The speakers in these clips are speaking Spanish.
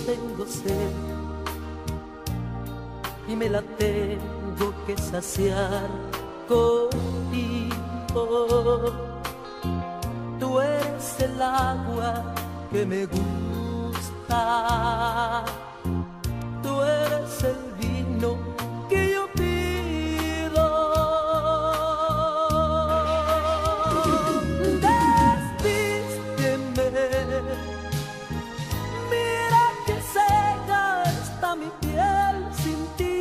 tengo sed y me la tengo que saciar contigo. Tú eres el agua que me gusta, tú eres el vino que yo pido. Desvísteme, mira que seca está mi piel sin ti,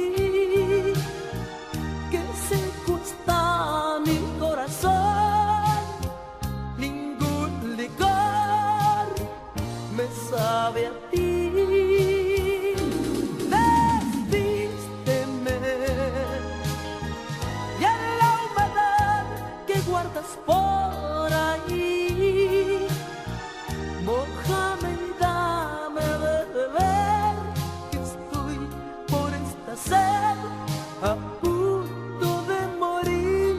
que seco está mi corazón. Ningún licor me sabe a ti. Desvísteme y en la humedad que guardas por ahí, mójame y dame de beber, que estoy por esta sed a punto de morir.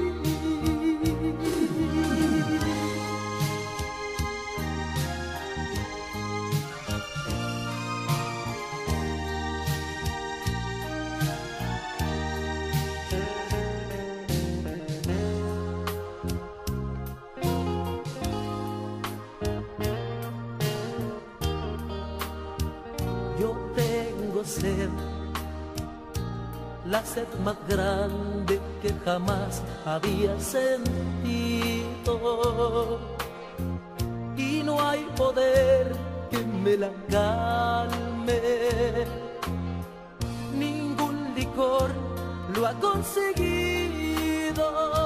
Yo tengo sed, la sed más grande que jamás había sentido, y no hay poder que me la calme. Ningún licor lo ha conseguido.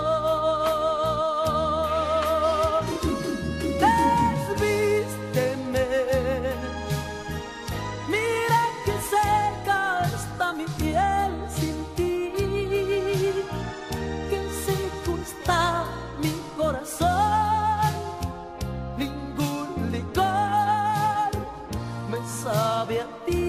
Desvísteme, mira que seca está mi piel sin ti, que seco está mi corazón. Ningún licor me sabe a ti.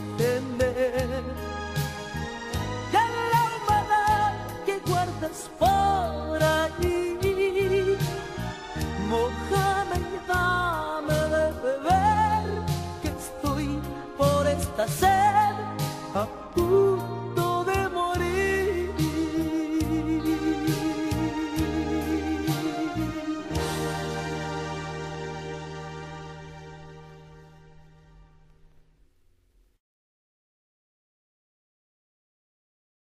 Desvísteme y en la humedad que guardas por